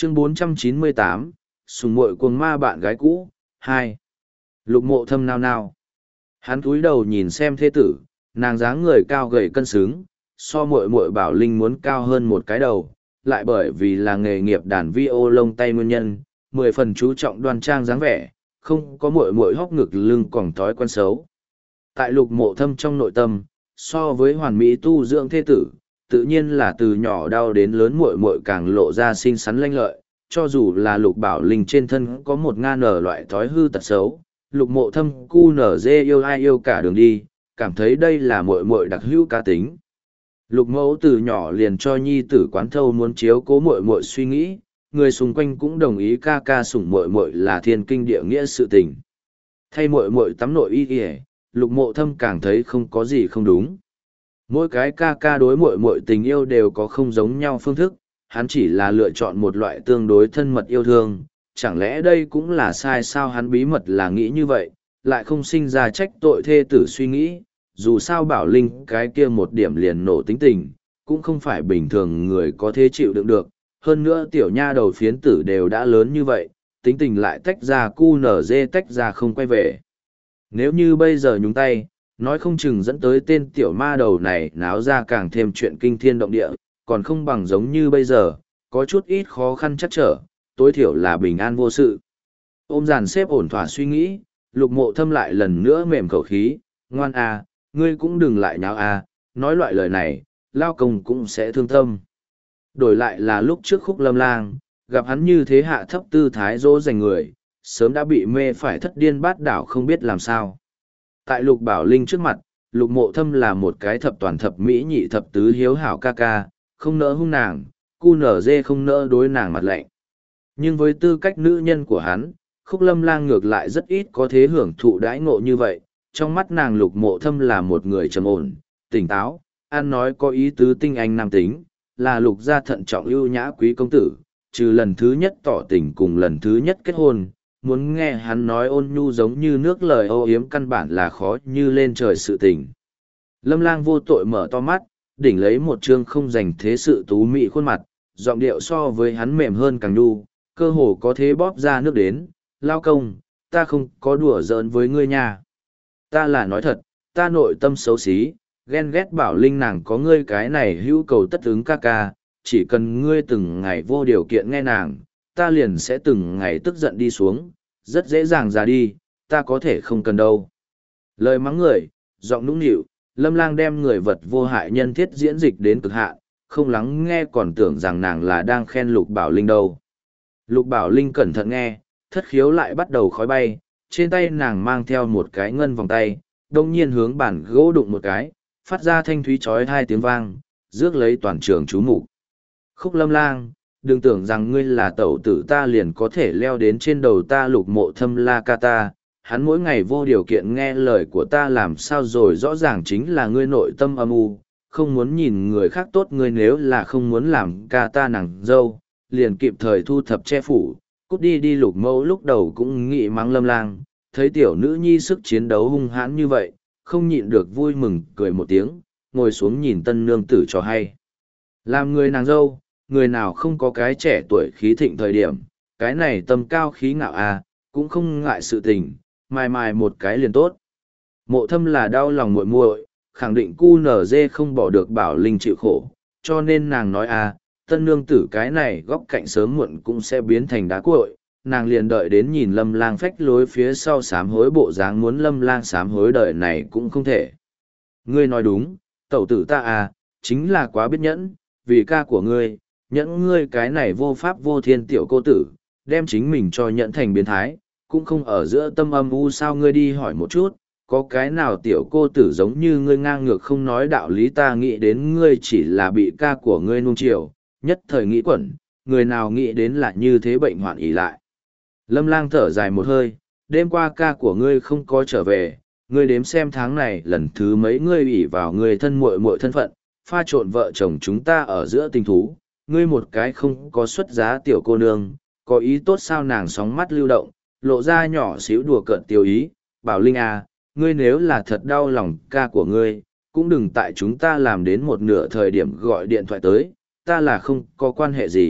Chương 498, sùng muội cuồng ma bạn gái cũ, 2. Lục Mộ Thâm nao nao. Hắn cúi đầu nhìn xem thê tử, nàng dáng người cao gầy cân xứng, so muội muội Bảo Linh muốn cao hơn một cái đầu, lại bởi vì là nghề nghiệp đàn vi ô lông tay nguyên nhân, 10 phần chú trọng đoan trang dáng vẻ, không có muội muội hốc ngực lưng còng thói quen xấu. Tại Lục Mộ Thâm trong nội tâm, so với hoàn mỹ tu dưỡng thê tử, tự nhiên là từ nhỏ đau đến lớn muội muội càng lộ ra xinh xắn lanh lợi, cho dù là Lục Bảo Linh trên thân có một ngàn nở loại thói hư tật xấu, Lục Mộ Thâm cu nở dê yêu ai yêu cả đường đi, cảm thấy đây là muội muội đặc hữu cá tính. Lục Mẫu từ nhỏ liền cho nhi tử quán thâu muốn chiếu cố muội muội suy nghĩ, người xung quanh cũng đồng ý ca ca sủng muội muội là thiên kinh địa nghĩa sự tình. Thay muội muội tắm nội y y, Lục Mộ Thâm càng thấy không có gì không đúng. Mỗi cái ca ca đối muội muội tình yêu đều có không giống nhau phương thức, hắn chỉ là lựa chọn một loại tương đối thân mật yêu thương, chẳng lẽ đây cũng là sai sao? Hắn bí mật là nghĩ như vậy, lại không sinh ra trách tội thê tử suy nghĩ, dù sao Bảo Linh cái kia một điểm liền nổ tính tình, cũng không phải bình thường người có thể chịu đựng được, hơn nữa tiểu nha đầu phiến tử đều đã lớn như vậy, tính tình lại tách ra cu nở dê tách ra không quay về. Nếu như bây giờ nhúng tay, nói không chừng dẫn tới tên tiểu ma đầu này náo ra càng thêm chuyện kinh thiên động địa, còn không bằng giống như bây giờ, có chút ít khó khăn chắc trở, tối thiểu là bình an vô sự. Ôm dàn xếp ổn thỏa suy nghĩ, Lục Mộ Thâm lại lần nữa mềm khẩu khí, ngoan à, ngươi cũng đừng lại nháo à, nói loại lời này, lao công cũng sẽ thương tâm. Đổi lại là lúc trước Khúc Lâm Lang, gặp hắn như thế hạ thấp tư thái dỗ dành người, sớm đã bị mê phải thất điên bát đảo không biết làm sao. Tại Lục Bảo Linh trước mặt, Lục Mộ Thâm là một cái thập toàn thập mỹ nhị thập tứ hiếu hảo ca ca, không nỡ hung nàng, cu nở dê không nỡ đối nàng mặt lạnh. Nhưng với tư cách nữ nhân của hắn, Khúc Lâm Lang ngược lại rất ít có thế hưởng thụ đãi ngộ như vậy. Trong mắt nàng Lục Mộ Thâm là một người trầm ổn, tỉnh táo, ăn nói có ý tứ tinh anh nam tính, là Lục gia thận trọng ưu nhã quý công tử, trừ lần thứ nhất tỏ tình cùng lần thứ nhất kết hôn, muốn nghe hắn nói ôn nhu giống như nước lời âu yếm căn bản là khó như lên trời sự tình. Lâm Lang vô tội mở to mắt, đỉnh lấy một trương không dành thế sự tú mị khuôn mặt, giọng điệu so với hắn mềm hơn càng nhu, cơ hồ có thế bóp ra nước đến, lao công, ta không có đùa giỡn với ngươi nha. Ta là nói thật, ta nội tâm xấu xí, ghen ghét Bảo Linh nàng có ngươi cái này hữu cầu tất ứng ca ca, chỉ cần ngươi từng ngày vô điều kiện nghe nàng, ta liền sẽ từng ngày tức giận đi xuống, rất dễ dàng ra đi, ta có thể không cần đâu. Lời mắng người, giọng nũng nịu, Lâm Lang đem người vật vô hại nhân thiết diễn dịch đến cực hạn, không lắng nghe còn tưởng rằng nàng là đang khen Lục Bảo Linh đâu. Lục Bảo Linh cẩn thận nghe, thất khiếu lại bắt đầu khói bay, trên tay nàng mang theo một cái ngân vòng tay, đông nhiên hướng bản gỗ đụng một cái, phát ra thanh thúy chói hai tiếng vang, rước lấy toàn trường chú mục. Khúc Lâm Lang, đừng tưởng rằng ngươi là tẩu tử ta liền có thể leo đến trên đầu ta. Lục Mộ Thâm la ca ta, hắn mỗi ngày vô điều kiện nghe lời của ta làm sao rồi, rõ ràng chính là ngươi nội tâm âm u, không muốn nhìn người khác tốt. Ngươi nếu là không muốn làm ca ta nàng dâu, liền kịp thời thu thập che phủ, cút đi đi. Lục Mẫu lúc đầu cũng nghĩ mắng Lâm Lang, thấy tiểu nữ nhi sức chiến đấu hung hãn như vậy, không nhịn được vui mừng cười một tiếng, ngồi xuống nhìn tân nương tử cho hay. Làm người nàng dâu, người nào không có cái trẻ tuổi khí thịnh thời điểm, cái này tâm cao khí ngạo à, cũng không ngại sự tình, mài mài một cái liền tốt. Mộ Thâm là đau lòng muội muội, khẳng định cu nở dê không bỏ được Bảo Linh chịu khổ, cho nên nàng nói à, tân nương tử cái này góc cạnh sớm muộn cũng sẽ biến thành đá cuội. Nàng liền đợi đến nhìn Lâm Lang phách lối phía sau sám hối bộ dáng, muốn Lâm Lang sám hối đời này cũng không thể. Ngươi nói đúng, tẩu tử ta à, chính là quá biết nhẫn, vì ca của ngươi, nhẫn ngươi cái này vô pháp vô thiên tiểu cô tử, đem chính mình cho nhẫn thành biến thái, cũng không ở giữa tâm âm u sao? Ngươi đi hỏi một chút, có cái nào tiểu cô tử giống như ngươi ngang ngược không nói đạo lý? Ta nghĩ đến ngươi chỉ là bị ca của ngươi nuông chiều, nhất thời nghĩ quẩn, người nào nghĩ đến là như thế bệnh hoạn ỉ lại. Lâm Lang thở dài một hơi, đêm qua ca của ngươi không có trở về, ngươi đếm xem tháng này lần thứ mấy ngươi ỷ vào người thân muội muội thân phận, pha trộn vợ chồng chúng ta ở giữa tình thú, ngươi một cái không có xuất giá tiểu cô nương, có ý tốt sao? Nàng sóng mắt lưu động, lộ ra nhỏ xíu đùa cợt tiêu ý, Bảo Linh à, ngươi nếu là thật đau lòng ca của ngươi, cũng đừng tại chúng ta làm đến một nửa thời điểm gọi điện thoại tới, ta là không có quan hệ gì,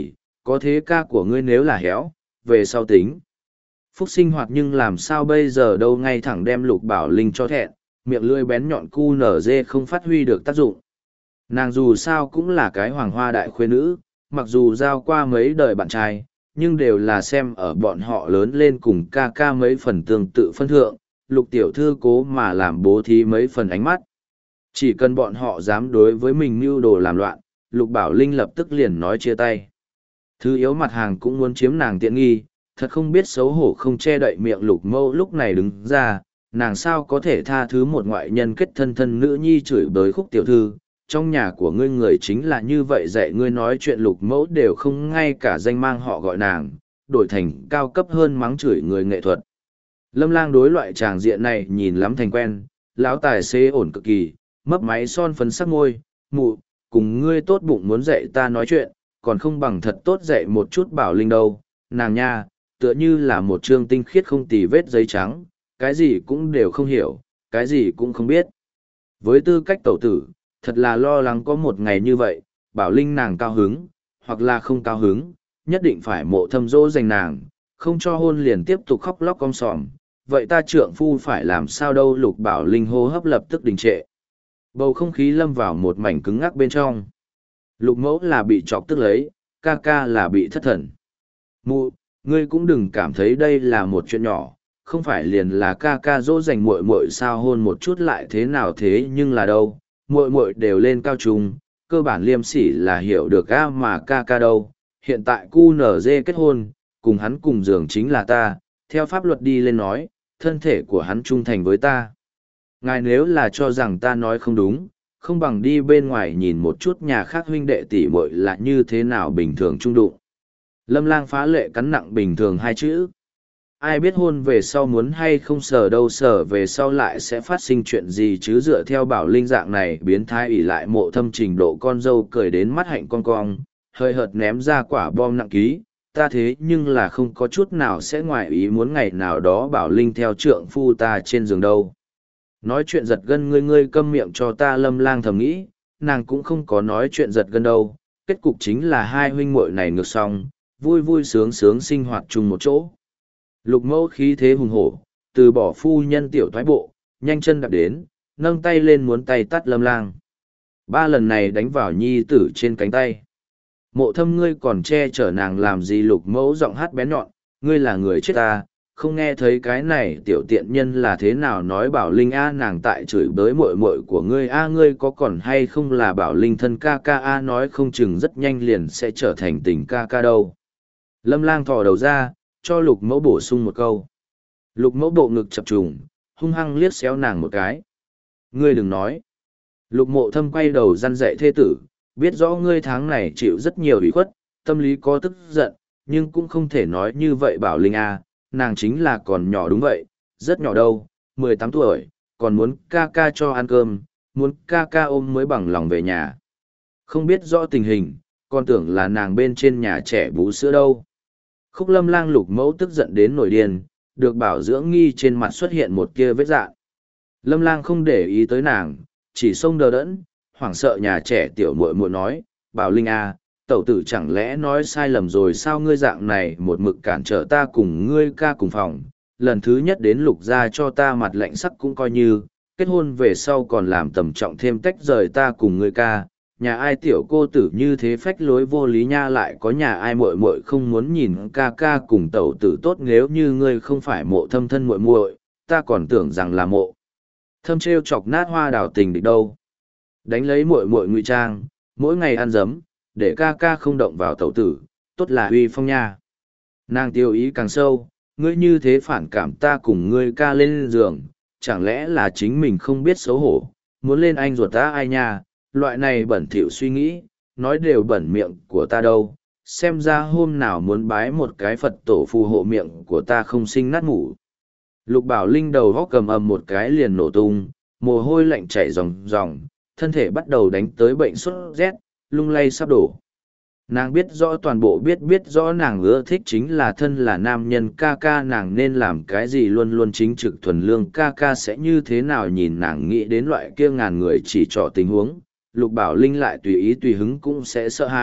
có thế ca của ngươi nếu là héo, về sau tính. Phúc sinh hoạt nhưng làm sao bây giờ đâu, ngay thẳng đem Lục Bảo Linh cho thẹn, miệng lưỡi bén nhọn cu nở dê không phát huy được tác dụng. Nàng dù sao cũng là cái hoàng hoa đại khuê nữ, mặc dù giao qua mấy đời bạn trai, nhưng đều là xem ở bọn họ lớn lên cùng ca ca mấy phần tương tự phân thượng, Lục tiểu thư cố mà làm bố thí mấy phần ánh mắt. Chỉ cần bọn họ dám đối với mình mưu đồ làm loạn, Lục Bảo Linh lập tức liền nói chia tay. Thứ yếu mặt hàng cũng muốn chiếm nàng tiện nghi, thật không biết xấu hổ không che đậy miệng Lục Mẫu lúc này đứng ra, nàng sao có thể tha thứ một ngoại nhân kết thân thân nữ nhi chửi bới Khúc tiểu thư, trong nhà của ngươi người chính là như vậy dạy ngươi nói chuyện Lục Mẫu đều không ngay cả danh mang họ gọi nàng, đổi thành cao cấp hơn mắng chửi người nghệ thuật. Lâm Lang đối loại tràng diện này nhìn lắm thành quen, lão tài xế ổn cực kỳ, mấp máy son phấn sắc môi, mụ, cùng ngươi tốt bụng muốn dạy ta nói chuyện, còn không bằng thật tốt dạy một chút Bảo Linh đâu, nàng nha, tựa như là một trương tinh khiết không tì vết giấy trắng, cái gì cũng đều không hiểu, cái gì cũng không biết. Với tư cách tẩu tử, thật là lo lắng có một ngày như vậy, Bảo Linh nàng cao hứng, hoặc là không cao hứng, nhất định phải Mộ Thâm dỗ dành nàng, không cho hôn liền tiếp tục khóc lóc om sòm. Vậy ta trượng phu phải làm sao đâu? Lục Bảo Linh hô hấp lập tức đình trệ. Bầu không khí lâm vào một mảnh cứng ngắc bên trong. Lục Mẫu là bị chọc tức lấy, ca ca là bị thất thần. Mụ, ngươi cũng đừng cảm thấy đây là một chuyện nhỏ, không phải liền là ca ca dỗ dành muội muội sao, hôn một chút lại thế nào thế, nhưng là đâu, muội muội đều lên cao trung, cơ bản liêm sỉ là hiểu được a, mà ca ca đâu, hiện tại cu nở dê kết hôn, cùng hắn cùng giường chính là ta, theo pháp luật đi lên nói, thân thể của hắn trung thành với ta. Ngài nếu là cho rằng ta nói không đúng, không bằng đi bên ngoài nhìn một chút nhà khác huynh đệ tỷ muội là như thế nào bình thường trung đụng. Lâm Lang phá lệ cắn nặng bình thường hai chữ. Ai biết hôn về sau muốn hay không sờ đâu, sờ về sau lại sẽ phát sinh chuyện gì chứ, dựa theo Bảo Linh dạng này biến thái ỷ lại Mộ Thâm trình độ, con dâu cười đến mắt hạnh con cong, hơi hợt ném ra quả bom nặng ký. Ta thế nhưng là không có chút nào sẽ ngoài ý muốn ngày nào đó Bảo Linh theo trượng phu ta trên giường đâu. Nói chuyện giật gân, ngươi câm miệng cho ta. Lâm Lang thầm nghĩ, nàng cũng không có nói chuyện giật gân đâu, kết cục chính là hai huynh muội này ngược xong, vui vui sướng sướng sinh hoạt chung một chỗ. Lục Mẫu khí thế hùng hổ, từ bỏ phu nhân tiểu thoái bộ, nhanh chân đạp đến, nâng tay lên muốn tay tắt Lâm Lang. Ba lần này đánh vào nhi tử trên cánh tay. Mộ Thâm, ngươi còn che chở nàng làm gì? Lục Mẫu giọng hát bén nhọn, ngươi là người chết ta, không nghe thấy cái này tiểu tiện nhân là thế nào nói Bảo Linh a, nàng tại chửi bới muội muội của ngươi a, ngươi có còn hay không là Bảo Linh thân ca ca a, nói không chừng rất nhanh liền sẽ trở thành tình ca ca đâu. Lâm Lang thò đầu ra, cho Lục Mẫu bổ sung một câu. Lục Mẫu bộ ngực chập trùng, hung hăng liếc xéo nàng một cái. Ngươi đừng nói. Lục Mộ Thâm quay đầu răn dạy thê tử, biết rõ ngươi tháng này chịu rất nhiều ủy khuất, tâm lý có tức giận, nhưng cũng không thể nói như vậy Bảo Linh a, nàng chính là còn nhỏ đúng vậy, rất nhỏ đâu, 18 tuổi, còn muốn ca ca cho ăn cơm, muốn ca ca ôm mới bằng lòng về nhà. Không biết rõ tình hình, còn tưởng là nàng bên trên nhà trẻ bú sữa đâu. Khúc Lâm Lang Lục Mẫu tức giận đến nổi điên, được bảo dưỡng nghi trên mặt xuất hiện một kia vết dạn. Lâm Lang không để ý tới nàng, chỉ xông đờ đẫn, hoảng sợ nhà trẻ tiểu muội muội nói, Bảo Linh a, tẩu tử chẳng lẽ nói sai lầm rồi sao, ngươi dạng này một mực cản trở ta cùng ngươi ca cùng phòng, lần thứ nhất đến Lục gia cho ta mặt lạnh sắc cũng coi như, kết hôn về sau còn làm tầm trọng thêm tách rời ta cùng ngươi ca, nhà ai tiểu cô tử như thế phách lối vô lý nha, lại có nhà ai muội muội không muốn nhìn ca ca cùng tẩu tử tốt, nếu như ngươi không phải Mộ Thâm thân muội muội, ta còn tưởng rằng là Mộ Thâm trêu chọc nát hoa đào tình địch đâu. Đánh lấy muội muội ngụy trang, mỗi ngày ăn dấm, để ca ca không động vào tẩu tử, tốt là uy phong nha. Nàng tiêu ý càng sâu, ngươi như thế phản cảm ta cùng ngươi ca lên giường, chẳng lẽ là chính mình không biết xấu hổ, muốn lên anh ruột ta ai nha, loại này bẩn thỉu suy nghĩ, nói đều bẩn miệng của ta đâu, xem ra hôm nào muốn bái một cái Phật tổ phù hộ miệng của ta không sinh nát mủ. Lục Bảo Linh đầu góc cầm ầm một cái liền nổ tung, mồ hôi lạnh chảy ròng ròng, thân thể bắt đầu đánh tới bệnh sốt rét, lung lay sắp đổ. Nàng biết rõ toàn bộ biết rõ nàng ưa thích chính là thân là nam nhân ca ca, nàng nên làm cái gì luôn luôn chính trực thuần lương, ca ca sẽ như thế nào nhìn nàng, nghĩ đến loại kia ngàn người chỉ trỏ tình huống, Lục Bảo Linh lại tùy ý tùy hứng cũng sẽ sợ hãi,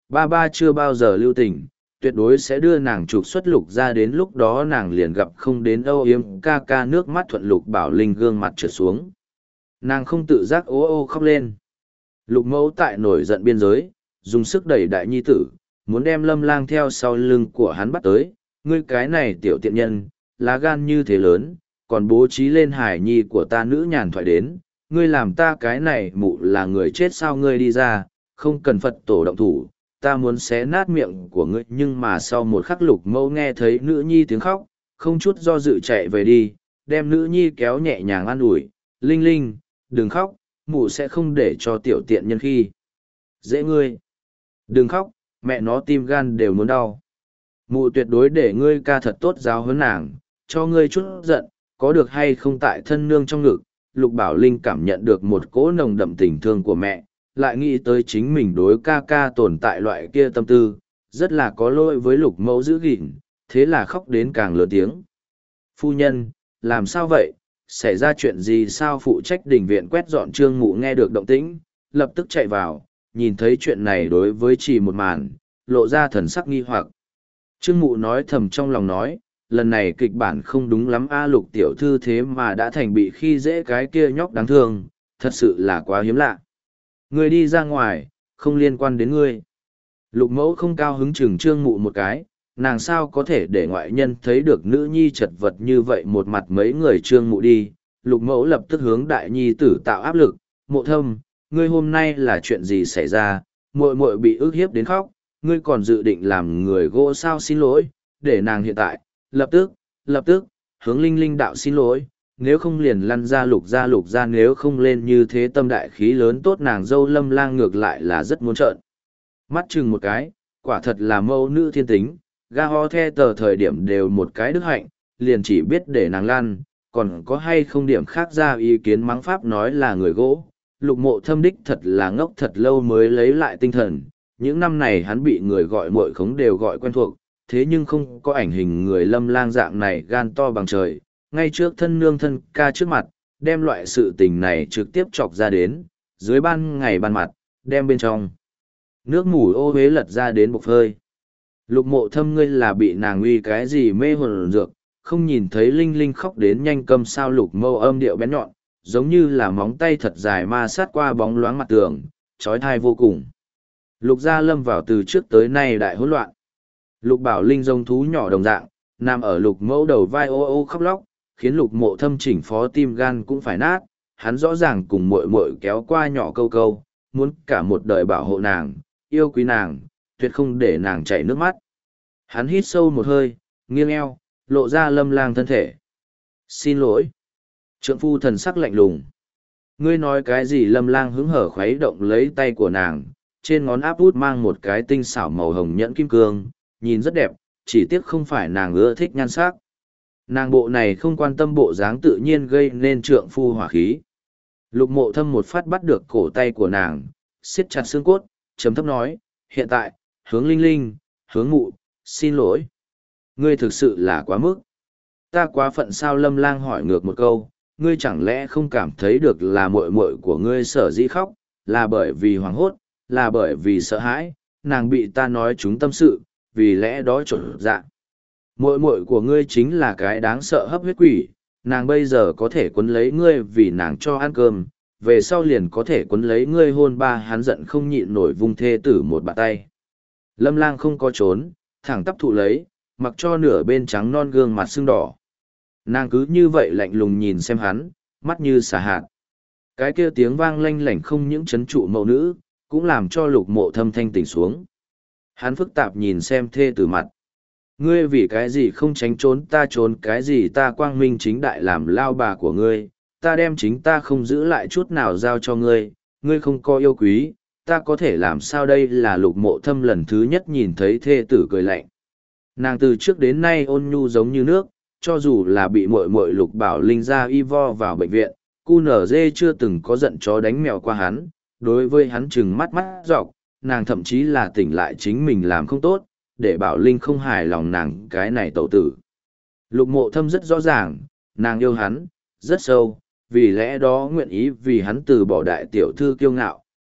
ba ba chưa bao giờ lưu tình, tuyệt đối sẽ đưa nàng trục xuất Lục ra, đến lúc đó nàng liền gặp không đến âu yếm. Ca ca nước mắt thuận Lục Bảo Linh gương mặt trượt xuống. Nàng không tự giác ố ô khóc lên. Lục mẫu tại nổi giận biên giới, dùng sức đẩy đại nhi tử, muốn đem Lâm Lang theo sau lưng của hắn bắt tới. Ngươi cái này tiểu tiện nhân, lá gan như thế lớn, còn bố trí lên hải nhi của ta nữ nhàn thoại đến. Ngươi làm ta cái này mụ là người chết sao? Ngươi đi ra, không cần Phật tổ động thủ, ta muốn xé nát miệng của ngươi. Nhưng mà sau một khắc Lục mẫu nghe thấy nữ nhi tiếng khóc, không chút do dự chạy về đi, đem nữ nhi kéo nhẹ nhàng an ủi. Linh Linh, đừng khóc, mụ sẽ không để cho tiểu tiện nhân khi dễ ngươi. Đừng khóc, mẹ nó tim gan đều muốn đau. Mụ tuyệt đối để ngươi ca thật tốt giáo huấn nàng, cho ngươi chút giận, có được hay không? Tại thân nương trong ngực, Lục Bảo Linh cảm nhận được một cỗ nồng đậm tình thương của mẹ, lại nghĩ tới chính mình đối ca ca tồn tại loại kia tâm tư, rất là có lỗi với Lục mẫu giữ gìn, thế là khóc đến càng lớn tiếng. Phu nhân, làm sao vậy? Xảy ra chuyện gì sao? Phụ trách đình viện quét dọn Trương Mụ nghe được động tĩnh, lập tức chạy vào, nhìn thấy chuyện này đối với chỉ một màn, lộ ra thần sắc nghi hoặc. Trương Mụ nói thầm trong lòng nói, lần này kịch bản không đúng lắm a. Lục tiểu thư thế mà đã thành bị khi dễ cái kia nhóc đáng thương, thật sự là quá hiếm lạ. Ngươi đi ra ngoài, không liên quan đến ngươi. Lục mẫu không cao hứng chừng Trương Mụ một cái, nàng sao có thể để ngoại nhân thấy được nữ nhi chật vật như vậy? Một mặt mấy người Trương Mụ đi, Lục mẫu lập tức hướng đại nhi tử tạo áp lực. Mộ Thâm, ngươi hôm nay là chuyện gì xảy ra? Muội muội bị ức hiếp đến khóc, ngươi còn dự định làm người gỗ sao? Xin lỗi, để nàng hiện tại lập tức hướng Linh Linh đạo xin lỗi, nếu không liền lăn ra. Lục ra nếu không lên như thế tâm đại khí lớn tốt. Nàng dâu Lâm Lang ngược lại là rất muốn trợn mắt chừng một cái, quả thật là mẫu nữ thiên tính, ga ho the tờ thời điểm đều một cái đức hạnh, liền chỉ biết để nàng lăn, còn có hay không điểm khác ra ý kiến mắng pháp nói là người gỗ. Lục Mộ Thâm đích thật là ngốc thật lâu mới lấy lại tinh thần, những năm này hắn bị người gọi muội khống đều gọi quen thuộc, thế nhưng không có ảnh hình người Lâm Lang dạng này gan to bằng trời, ngay trước thân nương thân ca trước mặt, đem loại sự tình này trực tiếp chọc ra đến, dưới ban ngày ban mặt, đem bên trong nước mủ ô huế lật ra đến bộc phơi. Lục Mộ Thâm, ngươi là bị nàng uy cái gì mê hồn dược, không nhìn thấy Linh Linh khóc đến nhanh câm sao? Lục mâu âm điệu bén nhọn, giống như là móng tay thật dài ma sát qua bóng loáng mặt tường, trói thai vô cùng. Lục gia lâm vào từ trước tới nay đại hỗn loạn. Lục Bảo Linh giống thú nhỏ đồng dạng, nằm ở Lục mẫu đầu vai ô ô khóc lóc, khiến Lục Mộ Thâm chỉnh phó tim gan cũng phải nát. Hắn rõ ràng cùng muội muội kéo qua nhỏ câu câu, muốn cả một đời bảo hộ nàng, yêu quý nàng, tuyệt không để nàng chảy nước mắt. Hắn hít sâu một hơi, nghiêng eo, lộ ra Lâm Lang thân thể. Xin lỗi. Trượng phu thần sắc lạnh lùng. Ngươi nói cái gì? Lâm Lang hứng hở khuấy động lấy tay của nàng, trên ngón áp út mang một cái tinh xảo màu hồng nhẫn kim cương, nhìn rất đẹp, chỉ tiếc không phải nàng ưa thích nhan sắc. Nàng bộ này không quan tâm bộ dáng tự nhiên gây nên trượng phu hỏa khí. Lục Mộ Thâm một phát bắt được cổ tay của nàng, siết chặt xương cốt, trầm thấp nói, hiện tại, hướng Linh Linh, hướng Mụ, xin lỗi. Ngươi thực sự là quá mức. Ta quá phận sao? Lâm Lang hỏi ngược một câu, ngươi chẳng lẽ không cảm thấy được là muội muội của ngươi sở dĩ khóc, là bởi vì hoảng hốt, là bởi vì sợ hãi, nàng bị ta nói trúng tâm sự, vì lẽ đó trộn dạ. Muội muội của ngươi chính là cái đáng sợ hấp huyết quỷ, nàng bây giờ có thể quấn lấy ngươi vì nàng cho ăn cơm, về sau liền có thể quấn lấy ngươi hôn ba. Hắn giận không nhịn nổi vung thê tử một bàn tay. Lâm Lang không có trốn, thẳng tắp thụ lấy, mặc cho nửa bên trắng non gương mặt sưng đỏ. Nàng cứ như vậy lạnh lùng nhìn xem hắn, mắt như xà hạt. Cái kia tiếng vang lanh lảnh không những chấn trụ mẫu nữ, cũng làm cho Lục Mộ Thâm thanh tỉnh xuống. Hắn phức tạp nhìn xem thê tử mặt. Ngươi vì cái gì không tránh trốn? Ta trốn cái gì? Ta quang minh chính đại làm lao bà của ngươi, ta đem chính ta không giữ lại chút nào giao cho ngươi, ngươi không có yêu quý, ta có thể làm sao? Đây là Lục Mộ Thâm lần thứ nhất nhìn thấy thê tử cười lạnh. Nàng từ trước đến nay ôn nhu giống như nước, cho dù là bị muội muội Lục Bảo Linh ra y vo vào bệnh viện, cu nở dê chưa từng có giận chó đánh mèo qua hắn, đối với hắn chừng mắt mắt dọc, nàng thậm chí là tỉnh lại chính mình làm không tốt, để Bảo Linh không hài lòng nàng cái này tẩu tử. Lục Mộ Thâm rất rõ ràng, nàng yêu hắn, rất sâu, vì lẽ đó nguyện ý vì hắn từ bỏ đại tiểu thư kiêu ngạo,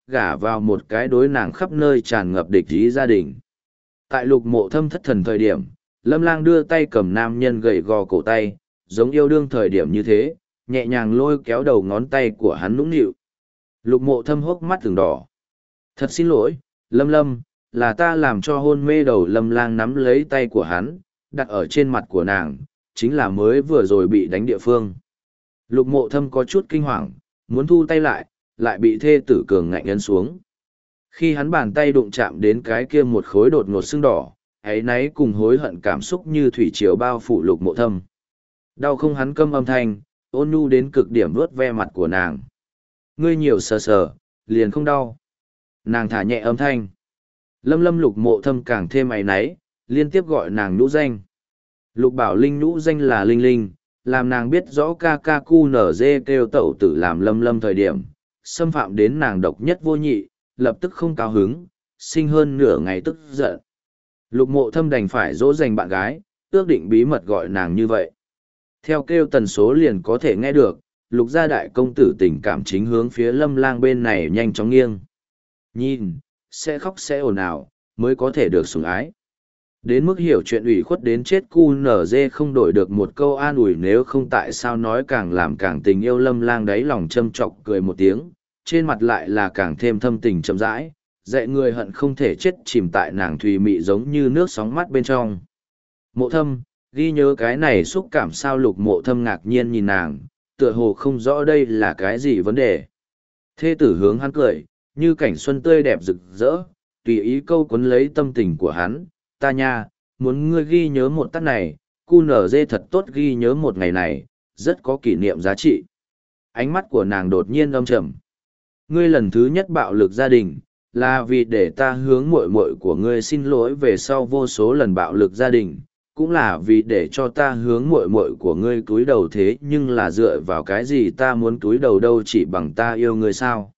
gả vào một cái đối nàng khắp nơi tràn ngập địch ý gia đình. Tại Lục Mộ Thâm thất thần thời điểm, Lâm Lang đưa tay cầm nam nhân gầy gò cổ tay, giống yêu đương thời điểm như thế, nhẹ nhàng lôi kéo đầu ngón tay của hắn nũng nịu. Lục Mộ Thâm hốc mắt từng đỏ. Thật xin lỗi, Lâm Lâm, là ta làm cho hôn mê đầu. Lâm Lang nắm lấy tay của hắn, đặt ở trên mặt của nàng, chính là mới vừa rồi bị đánh địa phương. Lục Mộ Thâm có chút kinh hoàng, muốn thu tay lại bị thê tử cường ngạnh ấn xuống. Khi hắn bàn tay đụng chạm đến cái kia một khối đột ngột sưng đỏ, áy náy cùng hối hận cảm xúc như thủy triều bao phủ Lục Mộ Thâm. Đau không, hắn câm âm thanh, ôn nhu đến cực điểm vuốt ve mặt của nàng. Ngươi nhiều sờ sờ, liền không đau. Nàng thả nhẹ âm thanh. Lâm Lâm. Lục Mộ Thâm càng thêm áy náy, liên tiếp gọi nàng nhũ danh. Lục Bảo Linh nhũ danh là Linh Linh, làm nàng biết rõ ca ca cu nở dê kêu tẩu tử làm Lâm Lâm thời điểm, xâm phạm đến nàng độc nhất vô nhị, lập tức không cao hứng, sinh hơn nửa ngày tức giận. Lục Mộ Thâm đành phải dỗ dành bạn gái, ước định bí mật gọi nàng như vậy. Theo kêu tần số liền có thể nghe được, Lục gia đại công tử tình cảm chính hướng phía Lâm Lang bên này nhanh chóng nghiêng. Nhìn, sẽ khóc sẽ ồn ào, mới có thể được sủng ái. Đến mức hiểu chuyện ủy khuất đến chết cu nở dê không đổi được một câu an ủi, nếu không tại sao nói càng làm càng tình yêu. Lâm Lang đáy lòng châm chọc cười một tiếng, trên mặt lại là càng thêm thâm tình chậm rãi, dạy người hận không thể chết chìm tại nàng thùy mị giống như nước sóng mắt bên trong. Mộ Thâm, ghi nhớ cái này xúc cảm sao? Lục Mộ Thâm ngạc nhiên nhìn nàng, tựa hồ không rõ đây là cái gì vấn đề. Thê tử hướng hắn cười, như cảnh xuân tươi đẹp rực rỡ, tùy ý câu cuốn lấy tâm tình của hắn. Ta nha, muốn ngươi ghi nhớ một tắt này, cu nở dê thật tốt ghi nhớ một ngày này, rất có kỷ niệm giá trị. Ánh mắt của nàng đột nhiên âm trầm. Ngươi lần thứ nhất bạo lực gia đình, là vì để ta hướng muội muội của ngươi xin lỗi về sau vô số lần bạo lực gia đình, cũng là vì để cho ta hướng muội muội của ngươi cúi đầu. Thế nhưng là dựa vào cái gì ta muốn cúi đầu đâu, chỉ bằng ta yêu ngươi sao?